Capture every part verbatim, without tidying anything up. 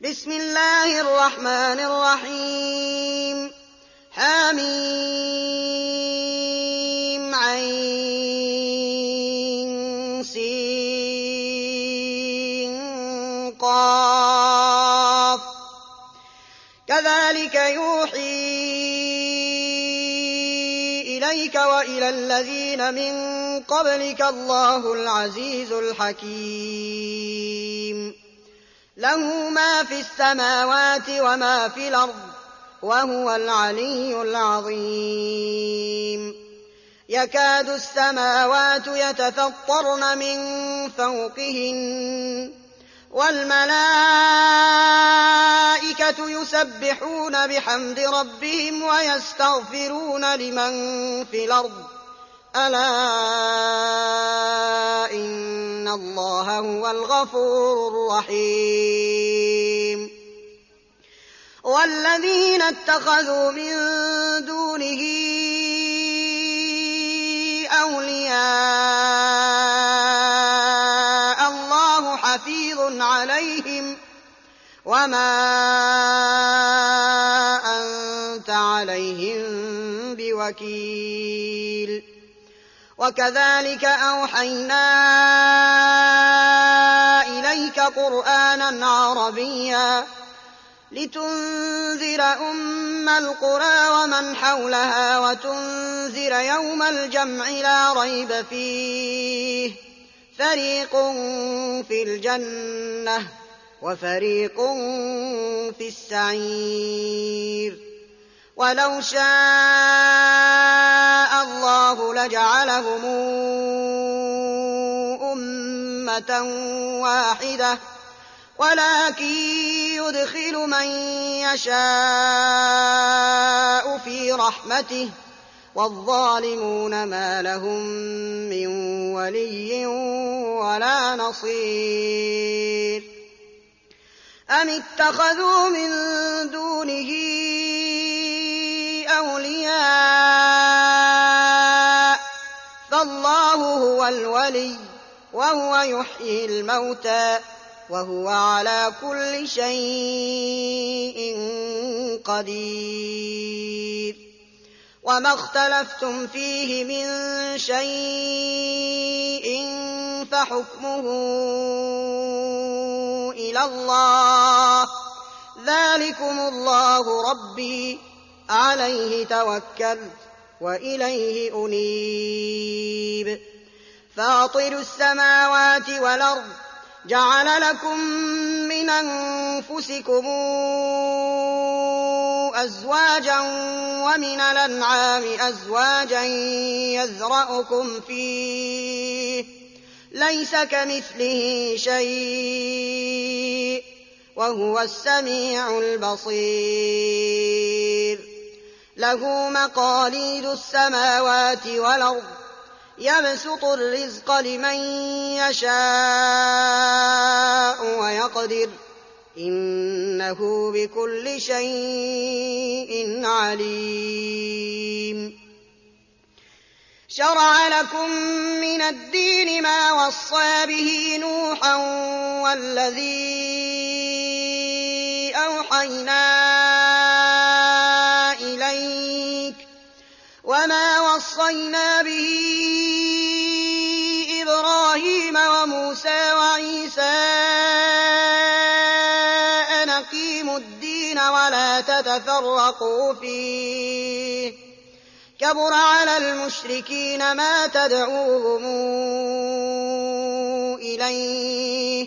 بسم الله الرحمن الرحيم حميم عين سين قاف كذلك يوحي إليك وإلى الذين من قبلك الله العزيز الحكيم له ما في السماوات وما في الأرض وهو العلي العظيم يكاد السماوات يتفطرن من فوقهن والملائكة يسبحون بحمد ربهم ويستغفرون لمن في الأرض ألا إن الله هو الغفور الرحيم والذين اتخذوا من دونه أولياء الله حفيظ عليهم وما أنت عليهم بوكيل وكذلك أوحينا إليك قرآنا عربيا لتنذر أم القرى ومن حولها وتنذر يوم الجمع لا ريب فيه فريق في الجنة وفريق في السعير ولو شاء الله لجعلهم أمة واحدة ولكن يدخل من يشاء في رحمته والظالمون ما لهم من ولي ولا نصير أم اتخذوا من دونه أولياء فالله هو الولي وهو يحيي الموتى وهو على كل شيء قدير وما اختلفتم فيه من شيء فحكمه إلى الله ذلكم الله ربي عليه توكلت وإليه أنيب فاطر السماوات والأرض جعل لكم من أنفسكم أزواجا ومن الأنعام أزواجا يذرأكم فيه ليس كمثله شيء وهو السميع البصير له مقاليد السماوات والأرض يبسط الرزق لمن يشاء ويقدر إنه بكل شيء عليم شرع لكم من الدين ما وصى به نوحا والذي أوحينا إليك وما وصينا به إبراهيم وموسى وعيسى أن أقيموا الدين ولا تتفرقوا فيه كبر على المشركين ما تدعوهم إليه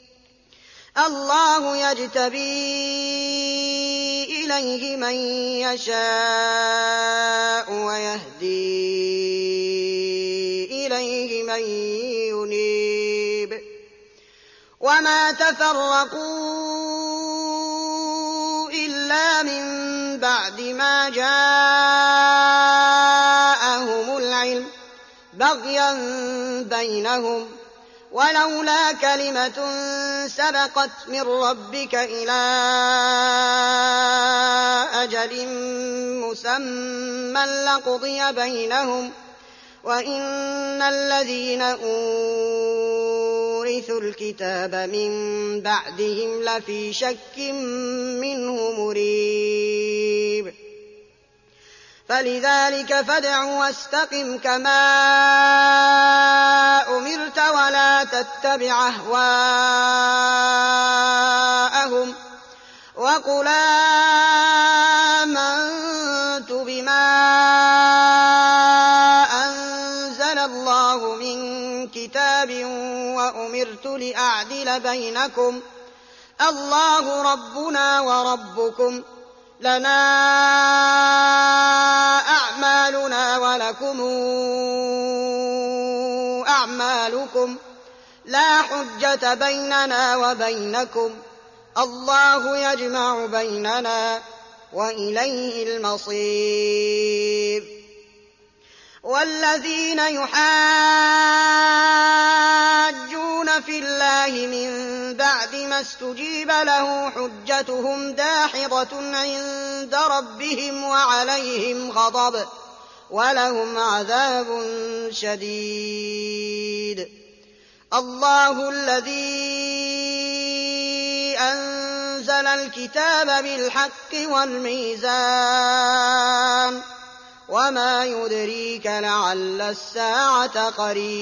الله يجتبي إليه من يشاء ويهدي إليه من ينيب وما تفرقوا إلا من بعد ما جاءهم العلم بغيا بينهم ولولا كلمة سبقت من ربك إلى أجل مسمى لقضي بينهم وإن الذين أورثوا ورثوا الكتاب من بعدهم لفي شك منه مريب فلذلك فادع واستقم كما أمرت ولا تتبع أهواءهم وقل آمنت بما أنزل الله من كتاب وأمرت لأعدل بينكم الله ربنا وربكم لنا أعمالنا ولكم أعمالكم لا حجة بيننا وبينكم الله يجمع بيننا وإليه المصير والذين يحاجون في الله من بعد ما استجيب له حجتهم داحضة عند ربهم وعليهم غضب ولهم عذاب شديد الله الذي أنزل الكتاب بالحق والميزان وما يدريك لعل الساعة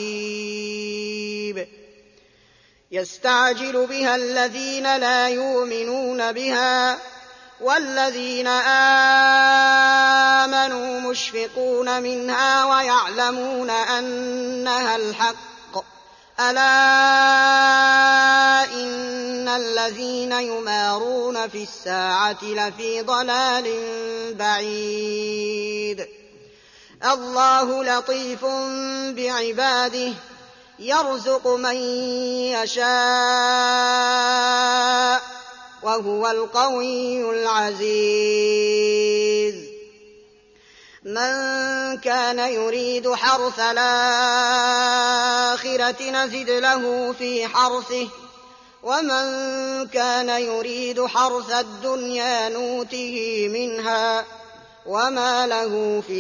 قريب يستعجل بها الذين لا يؤمنون بها والذين آمنوا مشفقون منها ويعلمون أنها الحق ألا إن الذين يمارون في الساعة لفي ضلال بعيد الله لطيف بعباده يرزق من يشاء وهو القوي العزيز من كان يريد حرث الآخرة نزد له في حرثه ومن كان يريد حرث الدنيا نوته منها وما له في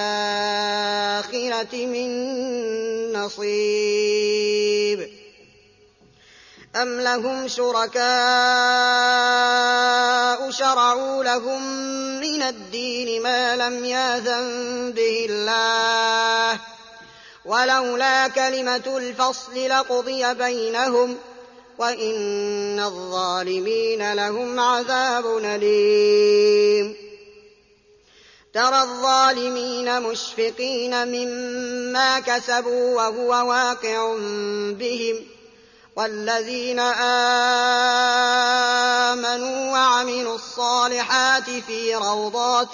الآخرة من نصيب أم لهم شركاء شرعوا لهم من الدين ما لم يأذن به الله ولولا كلمة الفصل لقضي بينهم وإن الظالمين لهم عذاب أليم ترى الظالمين مشفقين مما كسبوا وهو واقع بهم والذين آمنوا وعملوا الصالحات في روضات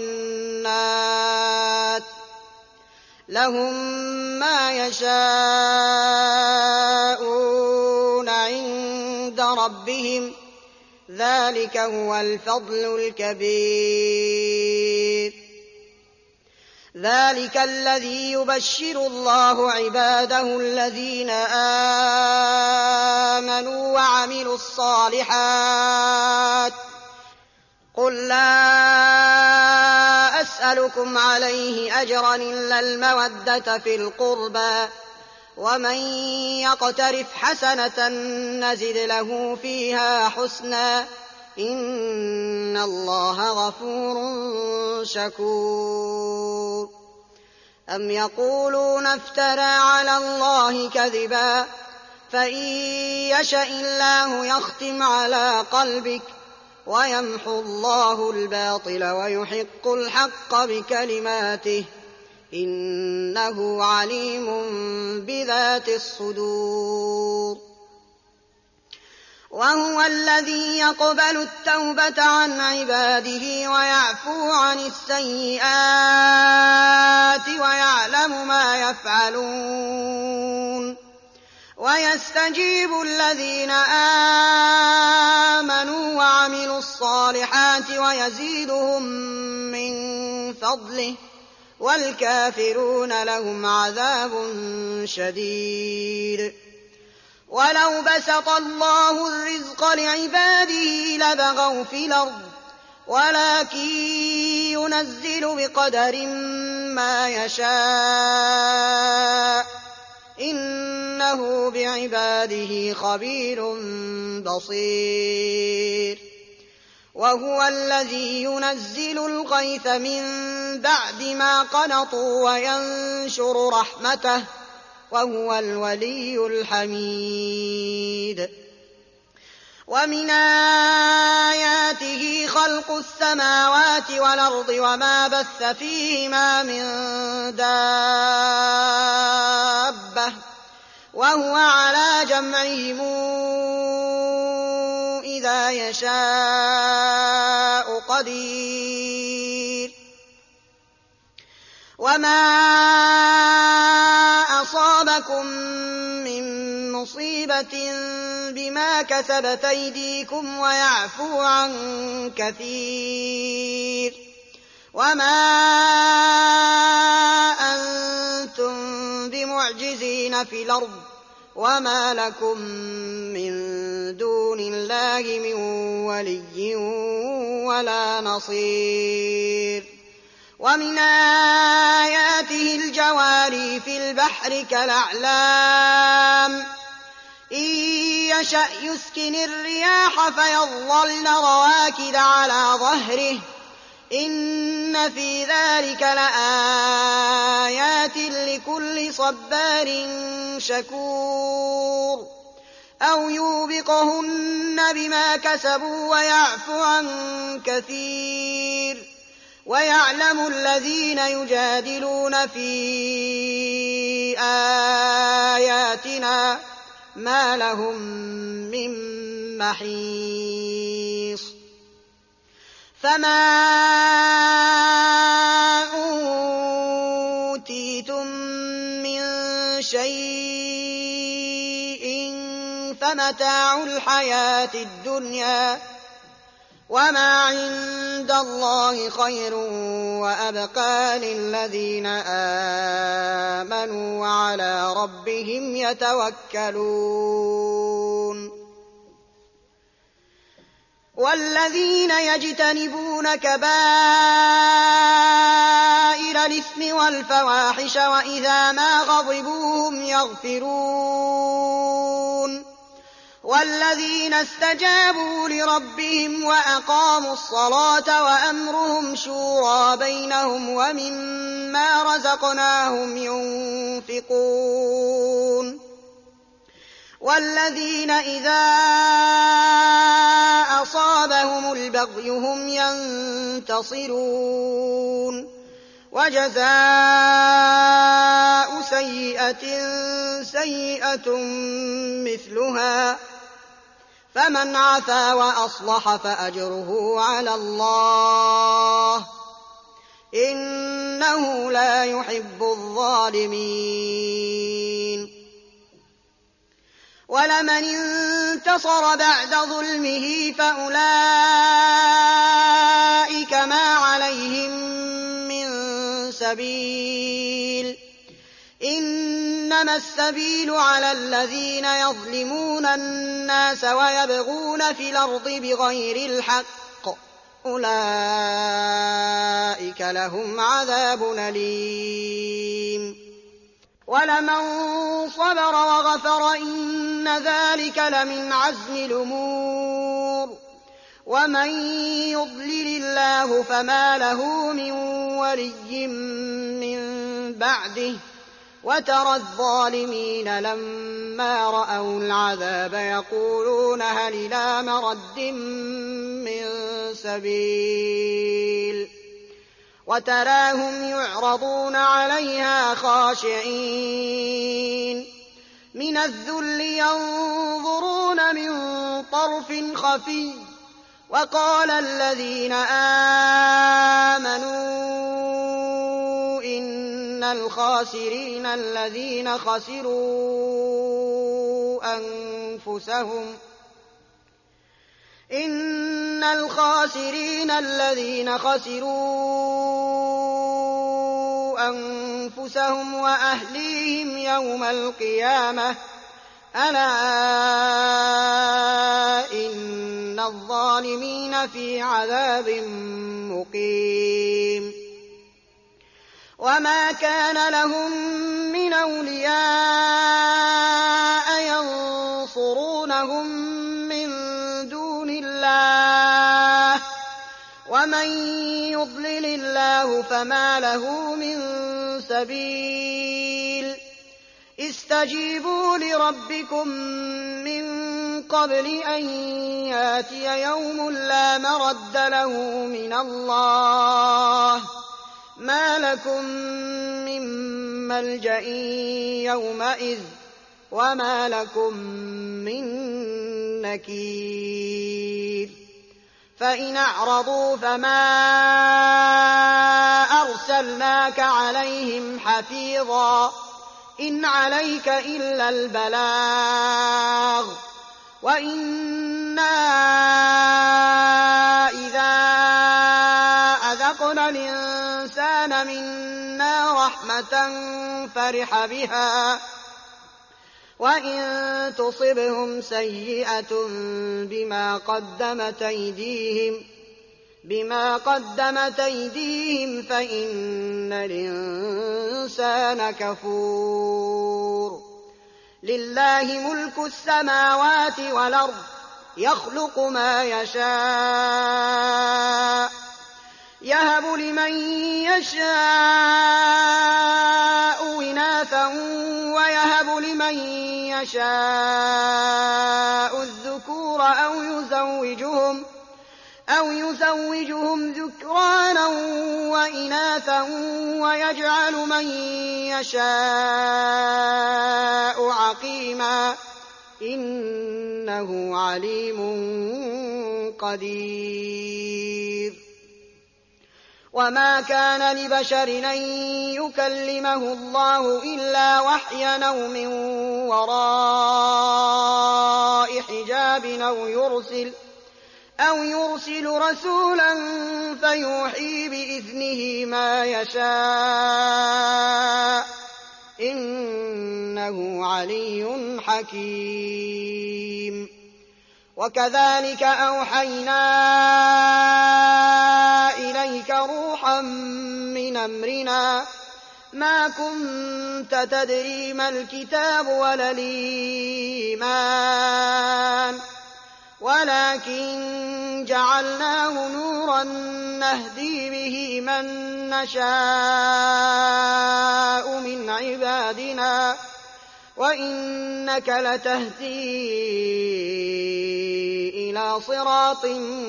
الجنات لهم ما يشاءون عند ربهم ذلك هو الفضل الكبير ذلك الذي يبشر الله عباده الذين آمنوا وعملوا الصالحات قل لا أسألكم عليه أجرا إلا المودة في القربى ومن يقترف حسنة نزد له فيها حسنا إن الله غفور شكور أم يقولون افترى على الله كذبا فإن يشأ الله يختم على قلبك ويمحو الله الباطل ويحق الحق بكلماته إنه عليم بذات الصدور وهو الذي يقبل التوبة عن عباده ويعفو عن السيئات ويعلم ما يفعلون ويستجيب الذين آمنوا وعملوا الصالحات ويزيدهم من فضله والكافرون لهم عذاب شديد ولو بسط الله الرزق لعباده لبغوا في الأرض ولكن ينزل بقدر ما يشاء إنه بعباده خبير بصير وهو الذي ينزل الغيث من بعد ما قنطوا وينشر رحمته وهو الولي الحميد ومن آياته خلق السماوات والأرض وما بث فيهما من دابة وهو على جمعهم إذا يشاء قدير وما أصابكم من مصيبة بما كسبت أيديكم ويعفو عن كثير وما أنتم بمعجزين في الأرض وما لكم من دون الله من ولي ولا نصير ومن آياته الجواري في البحر كالأعلام إن يشأ يسكن الرياح فيظللن رواكد على ظهره إن في ذلك لآيات لكل صبار شكور أو يوبقهن بما كسبوا ويعفو عن كثير ويعلم الذين يجادلون في آياتنا ما لهم من محيص فما أوتيتم من شيء فمتاع الحياة الدنيا وما عند الله خير وأبقى للذين آمنوا وعلى ربهم يتوكلون والذين يجتنبون كبائر الإثم والفواحش وإذا ما غضبوا هم يغفرون والذين استجابوا لربهم وأقاموا الصلاة وأمرهم شورى بينهم ومما رزقناهم ينفقون والذين إذا أصابهم البغي هم ينتصرون وجزاء سيئة سيئة مثلها فمن عفا وأصلح فأجره على الله إنه لا يحب الظالمين ولمن انتصر بعد ظلمه فأولئك ما عليهم من سبيل إنما السبيل على الذين يظلمون الناس ويبغون في الأرض بغير الحق أولئك لهم عذاب أليم ولمن صبر وغفر إن ذلك لمن عزم الأمور ومن يضلل الله فما له من ولي من بعده وترى الظالمين لما رأوا العذاب يقولون هل إلى مرد من سبيل وتراهم يعرضون عليها خاشعين من الذل ينظرون من طرف خفي وقال الذين آمنوا إن الخاسرين الذين خسروا أنفسهم إن الخاسرين الذين خسروا أنفسهم وأهليهم يوم القيامة ألا إن الظالمين في عذاب مقيم وما كان لهم من أولياء ينصرونهم من دون الله ومن يضلل الله فما له من سبيل استجيبوا لربكم من قبل أن ياتي يوم لا مرد له من الله ما لكم من ملجأ يومئذ وما لكم من نكير فإن أعرضوا فما أرسلناك عليهم حفيظا إن عليك إلا البلاغ وإنا إذا أذقنا الإنسان منا رحمة فرح بها وإن تصبهم سيئة بما قدمت أيديهم بما قدمت أيديهم فإن الإنسان كفور لله ملك السماوات والأرض يخلق ما يشاء يهب لمن يشاء إناثا ويهب لمن يشاء الذكور أو يزوجهم أو يزوجهم ذكرانا وإناثا ويجعل من يشاء عقيما إنه عليم قدير وما كان لبشر أن يكلمه الله إلا وحيا أو من وراء حجاب أو يرسل أو يرسل رسولا فيوحي بإذنه ما يشاء إنه علي حكيم وكذلك أوحينا إليك روحا من أمرنا ما كنت تدري ما الكتاب ولا الإيمان ولكن جعلناه نورا نهدي به من نشاء من عبادنا وإنك لتهدي إلى صراط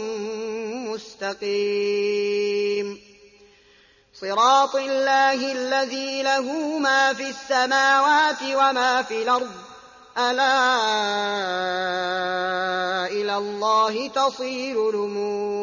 مستقيم صراط الله الذي له ما في السماوات وما في الأرض ألا إلى الله تصير الأمور